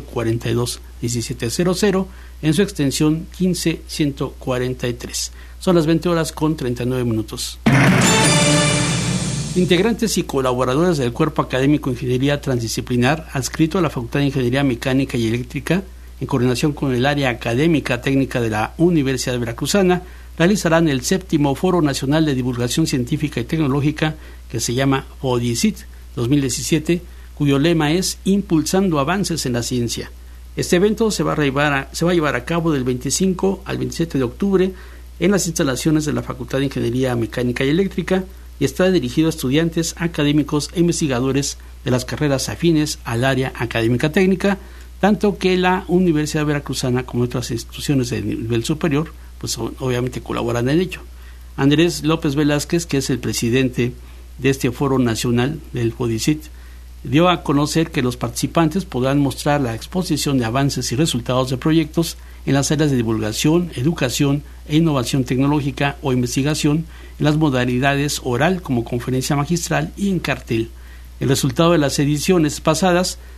842-1700 en su extensión 15143. Son las 20:39. Integrantes y colaboradores del Cuerpo Académico de Ingeniería Transdisciplinar, adscrito a la Facultad de Ingeniería Mecánica y Eléctrica, en coordinación con el área académica técnica de la Universidad Veracruzana, realizarán el 7º Foro Nacional de Divulgación Científica y Tecnológica, que se llama FODICIT 2017, cuyo lema es Impulsando Avances en la Ciencia. Este evento se va a llevar a cabo del 25 al 27 de octubre en las instalaciones de la Facultad de Ingeniería Mecánica y Eléctrica y está dirigido a estudiantes, académicos e investigadores de las carreras afines al área académica técnica, tanto que la Universidad Veracruzana como otras instituciones de nivel superior pues obviamente colaboran en ello. Andrés López Velázquez, que es el presidente de este foro nacional del FODICIT, dio a conocer que los participantes podrán mostrar la exposición de avances y resultados de proyectos en las áreas de divulgación, educación e innovación tecnológica o investigación en las modalidades oral como conferencia magistral y en cartel. El resultado de las ediciones pasadas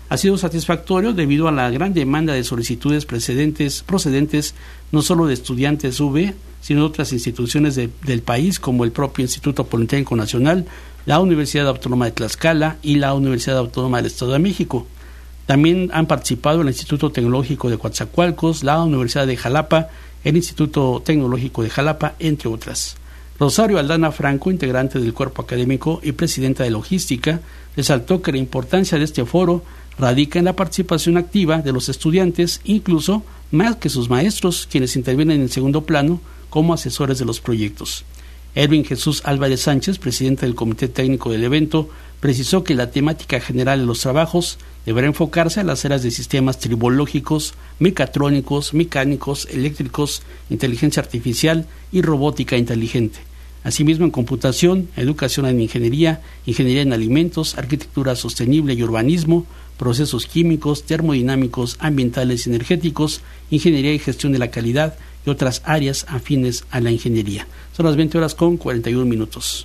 ha sido satisfactorio debido a la gran demanda de solicitudes procedentes no solo de estudiantes UV, sino de otras instituciones del país, como el propio Instituto Politécnico Nacional, la Universidad Autónoma de Tlaxcala y la Universidad Autónoma del Estado de México. También han participado el Instituto Tecnológico de Coatzacoalcos, la Universidad de Jalapa, el Instituto Tecnológico de Jalapa, entre otras. Rosario Aldana Franco, integrante del cuerpo académico y presidenta de Logística, resaltó que la importancia de este foro radica en la participación activa de los estudiantes, incluso más que sus maestros, quienes intervienen en segundo plano como asesores de los proyectos. Edwin Jesús Álvarez Sánchez, presidente del Comité Técnico del evento, precisó que la temática general de los trabajos deberá enfocarse a las áreas de sistemas tribológicos, mecatrónicos, mecánicos, eléctricos, inteligencia artificial y robótica inteligente. Asimismo, en computación, educación en ingeniería, ingeniería en alimentos, arquitectura sostenible y urbanismo, procesos químicos, termodinámicos, ambientales y energéticos, ingeniería y gestión de la calidad y otras áreas afines a la ingeniería. Son las 20:41.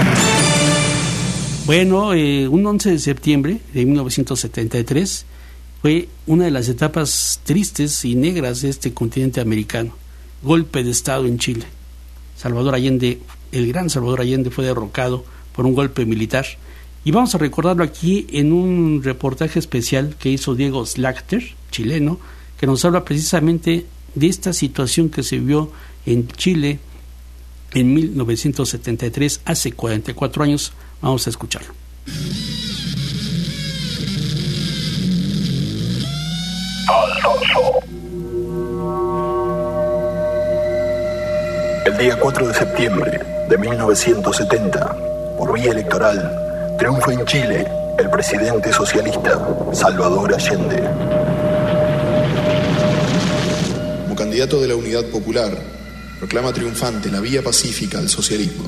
Bueno, un 11 de septiembre de 1973 fue una de las etapas tristes y negras de este continente americano. Golpe de Estado en Chile. Salvador Allende, el gran Salvador Allende, fue derrocado por un golpe militar. Y vamos a recordarlo aquí en un reportaje especial que hizo Diego Slachter, chileno, que nos habla precisamente de esta situación que se vio en Chile en 1973, hace 44 años. Vamos a escucharlo. El día 4 de septiembre de 1970, por vía electoral, triunfa en Chile el presidente socialista Salvador Allende. Como candidato de la Unidad Popular, proclama triunfante la vía pacífica al socialismo.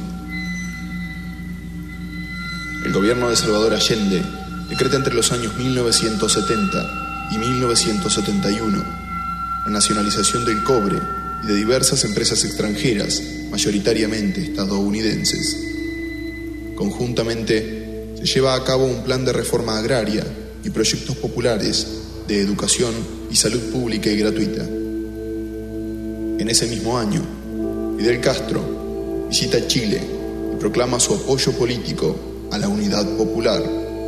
El gobierno de Salvador Allende decreta entre los años 1970 y 1971 la nacionalización del cobre y de diversas empresas extranjeras, mayoritariamente estadounidenses. Conjuntamente, se lleva a cabo un plan de reforma agraria y proyectos populares de educación y salud pública y gratuita. En ese mismo año, Fidel Castro visita Chile y proclama su apoyo político a la Unidad Popular.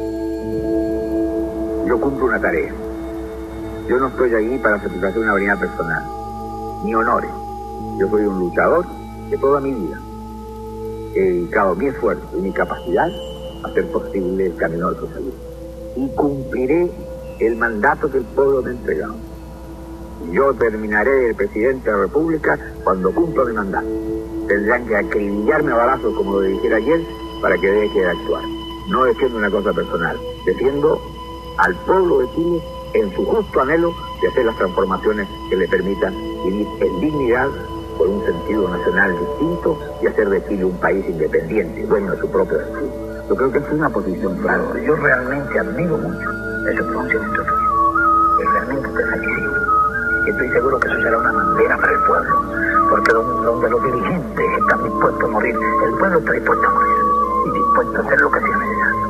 Yo cumplo una tarea. Yo no estoy allí para satisfacer una vanidad personal, ni honores. Yo soy un luchador de toda mi vida. He dedicado mi esfuerzo y mi capacidad a hacer posible el camino al socialismo. Y cumpliré el mandato que el pueblo me ha entregado. Yo terminaré de presidente de la República cuando cumpla mi mandato. Tendrán que acribillarme a balazos, como lo dijera ayer, para que deje de actuar. No defiendo una cosa personal, defiendo al pueblo de Chile en su justo anhelo de hacer las transformaciones que le permitan vivir en dignidad, con un sentido nacional distinto, y hacer de Chile un país independiente, dueño de su propio destino. Yo creo que es una posición clara. Yo realmente admiro mucho ese pronunciamiento tuyo. Es realmente decisivo. Y estoy seguro que eso será una bandera para el pueblo, porque donde los dirigentes están dispuestos a morir, el pueblo está dispuesto a morir y dispuesto a hacer lo que sea necesario.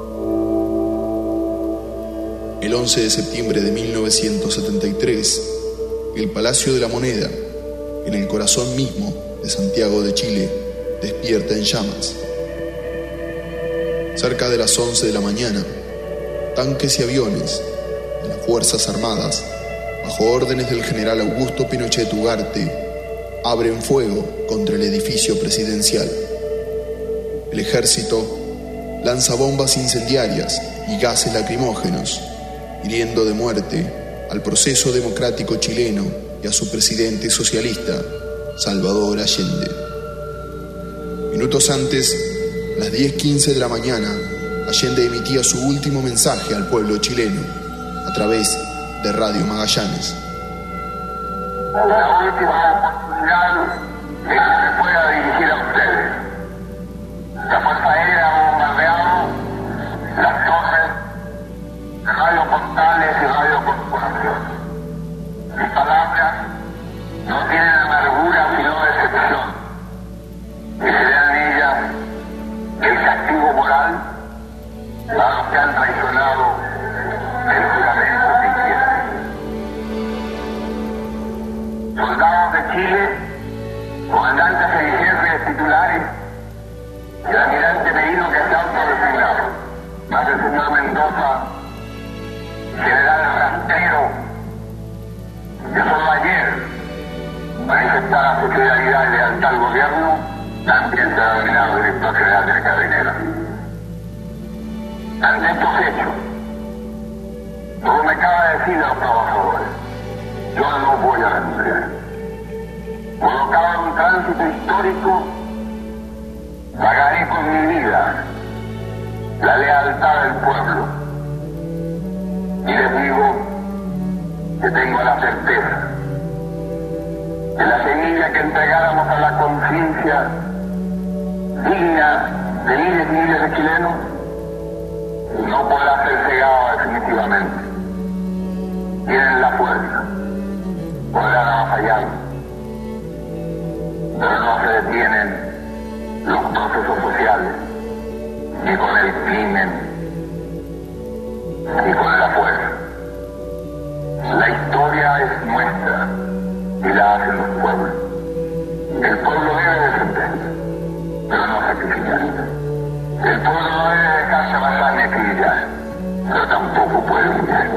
El 11 de septiembre de 1973, el Palacio de la Moneda, en el corazón mismo de Santiago de Chile, despierta en llamas. Cerca de las 11 de la mañana, tanques y aviones de las Fuerzas Armadas, bajo órdenes del general Augusto Pinochet Ugarte, abren fuego contra el edificio presidencial. El ejército lanza bombas incendiarias y gases lacrimógenos, hiriendo de muerte al proceso democrático chileno y a su presidente socialista, Salvador Allende. Minutos antes, a las 10:15 de la mañana, Allende emitía su último mensaje al pueblo chileno a través de Radio Magallanes. La última oportunidad que se pueda dirigir a ustedes. La Fuerza Aérea ha bombardeado las torres de Radio Portales y Radio Corporación. Mis palabras no tienen amargura sino decepción. Y se da en ellas el castigo moral a los que han traicionado el fidelidad y lealtad al gobierno, también será nominado director general de Carabineros. Ante estos hechos, como me acaba de decir a los trabajadores, yo no voy a renunciar. Colocado en un tránsito histórico, pagaré con mi vida la lealtad del pueblo. Y les digo que tengo la certeza que la semilla que entregáramos a la conciencia digna de miles y miles de chilenos no podrá ser cegada definitivamente. Tienen la fuerza, podrán avasallar, pero no se detienen los procesos sociales, ni con el crimen, ni con la fuerza. La historia es nuestra y la hacen los pueblos. El pueblo debe defenderse, pero no sacrificarse. El pueblo no debe dejarse avanzar ni acribillar, pero tampoco puede humillar.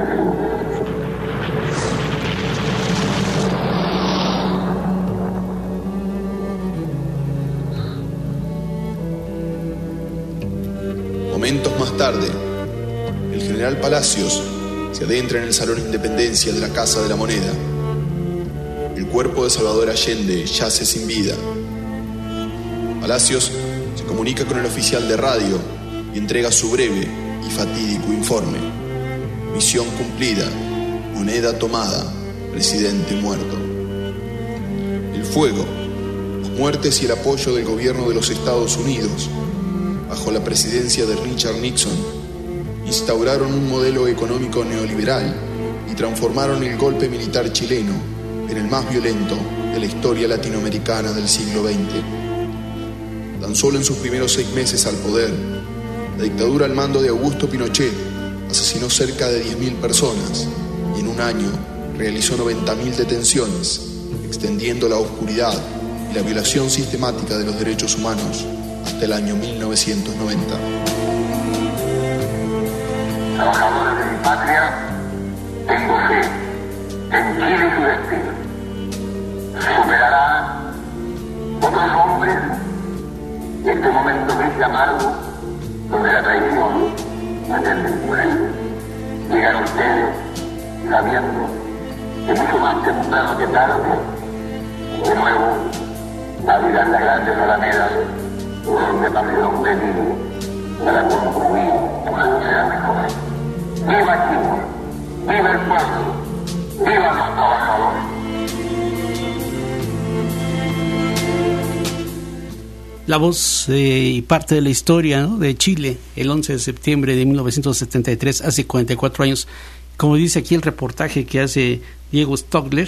Momentos más tarde, el general Palacios se adentra en el Salón Independencia de la Casa de la Moneda. El cuerpo de Salvador Allende yace sin vida. Palacios se comunica con el oficial de radio y entrega su breve y fatídico informe. Misión cumplida, moneda tomada, presidente muerto. El fuego, las muertes y el apoyo del gobierno de los Estados Unidos, bajo la presidencia de Richard Nixon, instauraron un modelo económico neoliberal y transformaron el golpe militar chileno en el más violento de la historia latinoamericana del siglo XX. Tan solo en sus primeros 6 meses al poder, la dictadura al mando de Augusto Pinochet asesinó cerca de 10.000 personas y en un año realizó 90.000 detenciones, extendiendo la oscuridad y la violación sistemática de los derechos humanos hasta el año 1990. Trabajadores de mi patria, tengo fe en Chile y su destino. Superará otros hombres este momento gris y amargo donde la traición atiende el pueblo. Llegan ustedes sabiendo que mucho más temprano que tarde, de nuevo, abrirán las grandes alamedas por donde Napoleón venido para construir una sociedad mejor. ¡Viva Chile! ¡Viva el pueblo! ¡Viva los trabajadores! La voz y parte de la historia, ¿no?, de Chile, el 11 de septiembre de 1973, hace 44 años. Como dice aquí el reportaje que hace Diego Stockler,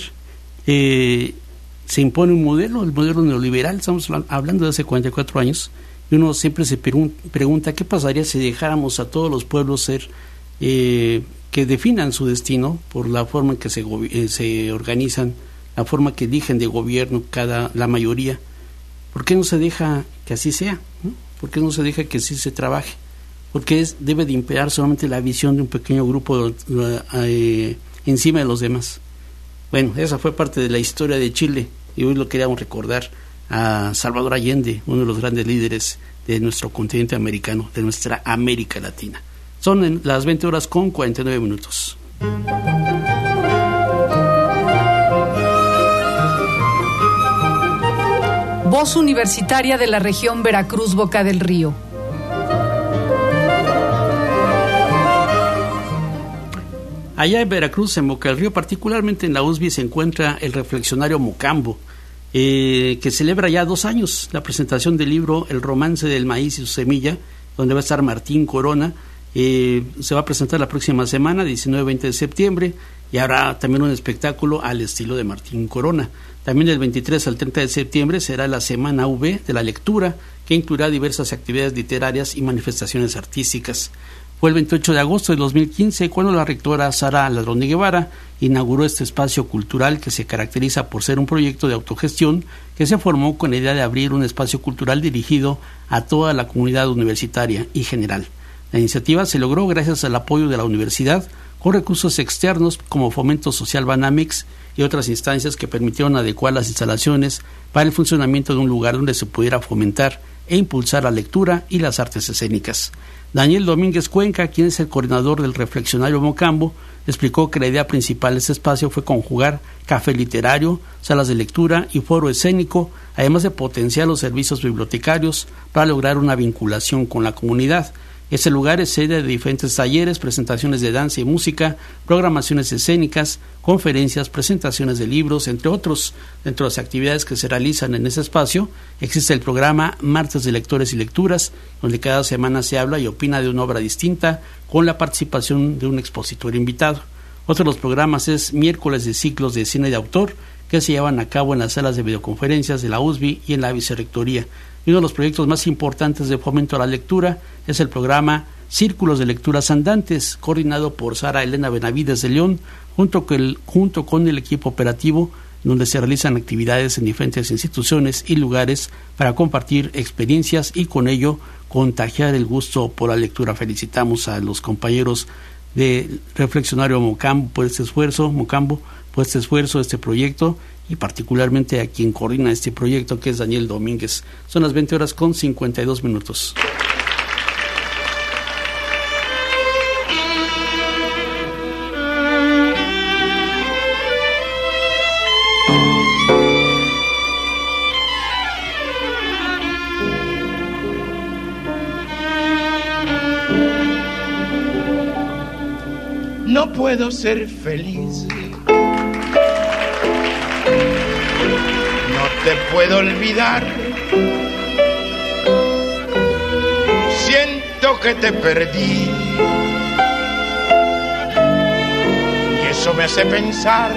se impone un modelo, el modelo neoliberal. Estamos hablando de hace 44 años, y uno siempre se pregunta qué pasaría si dejáramos a todos los pueblos ser que definan su destino por la forma en que se organizan, la forma que eligen de gobierno la mayoría. ¿Por qué no se deja que así sea? ¿No? ¿Por qué no se deja que así se trabaje? Porque debe de imperar solamente la visión de un pequeño grupo encima de los demás. Bueno, esa fue parte de la historia de Chile, y hoy lo queríamos recordar a Salvador Allende, uno de los grandes líderes de nuestro continente americano, de nuestra América Latina. Son las 20:49. Voz universitaria de la región Veracruz-Boca del Río. Allá en Veracruz, en Boca del Río, particularmente en la USB, se encuentra el reflexionario Mocambo, que celebra ya 2 años la presentación del libro El romance del maíz y su semilla, donde va a estar Martín Corona. Se va a presentar la próxima semana, 19-20 de septiembre, y habrá también un espectáculo al estilo de Martín Corona. También del 23 al 30 de septiembre será la Semana V de la Lectura, que incluirá diversas actividades literarias y manifestaciones artísticas. Fue el 28 de agosto de 2015 cuando la rectora Sara Ladrón de Guevara inauguró este espacio cultural, que se caracteriza por ser un proyecto de autogestión que se formó con la idea de abrir un espacio cultural dirigido a toda la comunidad universitaria y general. La iniciativa se logró gracias al apoyo de la universidad, con recursos externos como Fomento Social Banamex y otras instancias que permitieron adecuar las instalaciones para el funcionamiento de un lugar donde se pudiera fomentar e impulsar la lectura y las artes escénicas. Daniel Domínguez Cuenca, quien es el coordinador del Reflexionario Mocambo, explicó que la idea principal de este espacio fue conjugar café literario, salas de lectura y foro escénico, además de potenciar los servicios bibliotecarios para lograr una vinculación con la comunidad. Este lugar es sede de diferentes talleres, presentaciones de danza y música, programaciones escénicas, conferencias, presentaciones de libros, entre otros. Dentro de las actividades que se realizan en ese espacio existe el programa Martes de Lectores y Lecturas, donde cada semana se habla y opina de una obra distinta con la participación de un expositor invitado. Otro de los programas es Miércoles de Ciclos de Cine de Autor, que se llevan a cabo en las salas de videoconferencias de la USB y en la Vicerrectoría. Y uno de los proyectos más importantes de fomento a la lectura es el programa Círculos de Lecturas Andantes, coordinado por Sara Elena Benavides de León, junto con el equipo operativo, donde se realizan actividades en diferentes instituciones y lugares para compartir experiencias y con ello contagiar el gusto por la lectura. Felicitamos a los compañeros de Reflexionario Mocambo por este esfuerzo, este proyecto, y particularmente a quien coordina este proyecto, que es Daniel Domínguez. Son las 20:52. No puedo ser feliz, no te puedo olvidar, siento que te perdí y eso me hace pensar,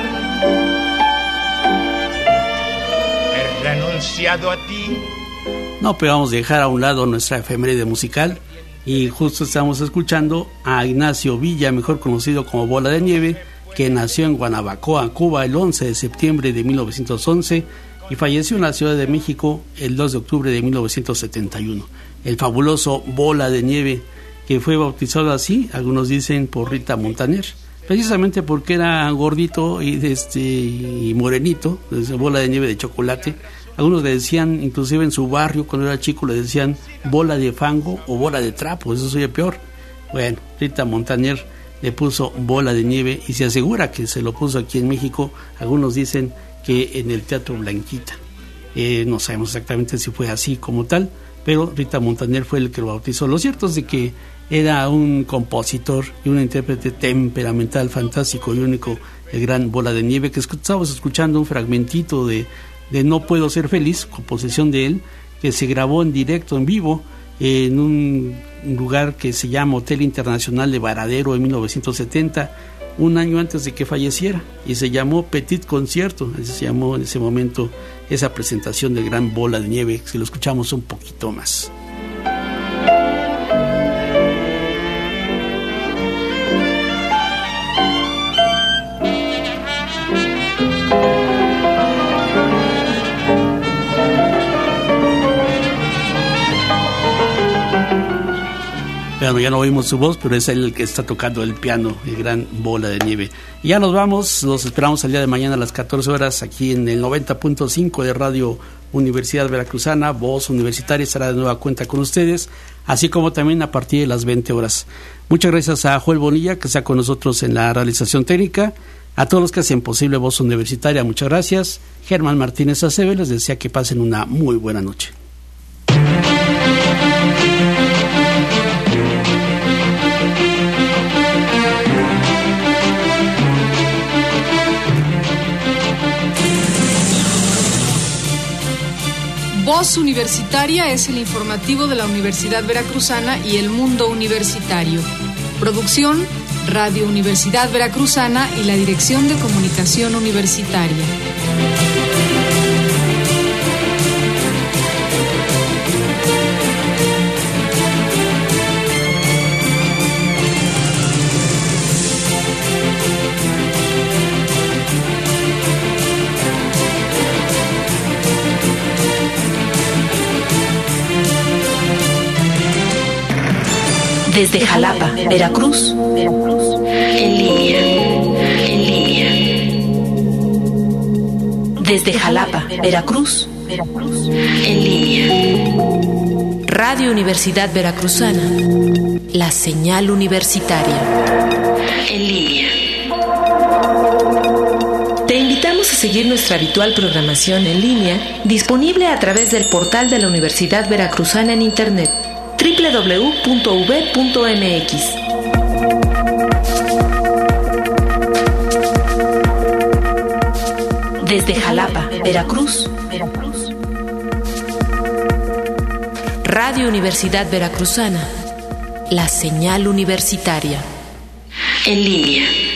he renunciado a ti. No podemos dejar a un lado nuestra efeméride musical y justo estamos escuchando a Ignacio Villa, mejor conocido como Bola de Nieve, que nació en Guanabacoa, Cuba, el 11 de septiembre de 1911 y falleció en la Ciudad de México el 2 de octubre de 1971. El fabuloso Bola de Nieve, que fue bautizado así, algunos dicen por Rita Montaner, precisamente porque era gordito y morenito, desde Bola de Nieve de chocolate. Algunos le decían, inclusive en su barrio, cuando era chico, le decían bola de fango o bola de trapo, eso soy peor. Bueno, Rita Montaner le puso Bola de Nieve y se asegura que se lo puso aquí en México. Algunos dicen que en el Teatro Blanquita. No sabemos exactamente si fue así como tal, pero Rita Montaner fue el que lo bautizó. Lo cierto es de que era un compositor y un intérprete temperamental, fantástico y único, el gran Bola de Nieve, que estábamos escuchando un fragmentito de No Puedo Ser Feliz, composición de él, que se grabó en directo, en vivo, en un lugar que se llama Hotel Internacional de Varadero en 1970, un año antes de que falleciera, y se llamó Petit Concierto. Se llamó en ese momento esa presentación del gran Bola de Nieve, si lo escuchamos un poquito más. Bueno, ya no oímos su voz, pero es él el que está tocando el piano, el gran Bola de Nieve. Y ya nos vamos, los esperamos el día de mañana a las 14 horas aquí en el 90.5 de Radio Universidad Veracruzana. Voz Universitaria estará de nueva cuenta con ustedes, así como también a partir de las 20 horas. Muchas gracias a Joel Bonilla, que está con nosotros en la realización técnica. A todos los que hacen posible Voz Universitaria, muchas gracias. Germán Martínez Aceves les desea que pasen una muy buena noche. Voz Universitaria es el informativo de la Universidad Veracruzana y el mundo universitario. Producción, Radio Universidad Veracruzana y la Dirección de Comunicación Universitaria. Desde Jalapa, Veracruz, en línea. Desde Jalapa, Veracruz, en línea. Radio Universidad Veracruzana, la señal universitaria. En línea. Te invitamos a seguir nuestra habitual programación en línea, disponible a través del portal de la Universidad Veracruzana en Internet, www.uv.mx. Desde Jalapa, Veracruz, Radio Universidad Veracruzana, la señal universitaria. En línea.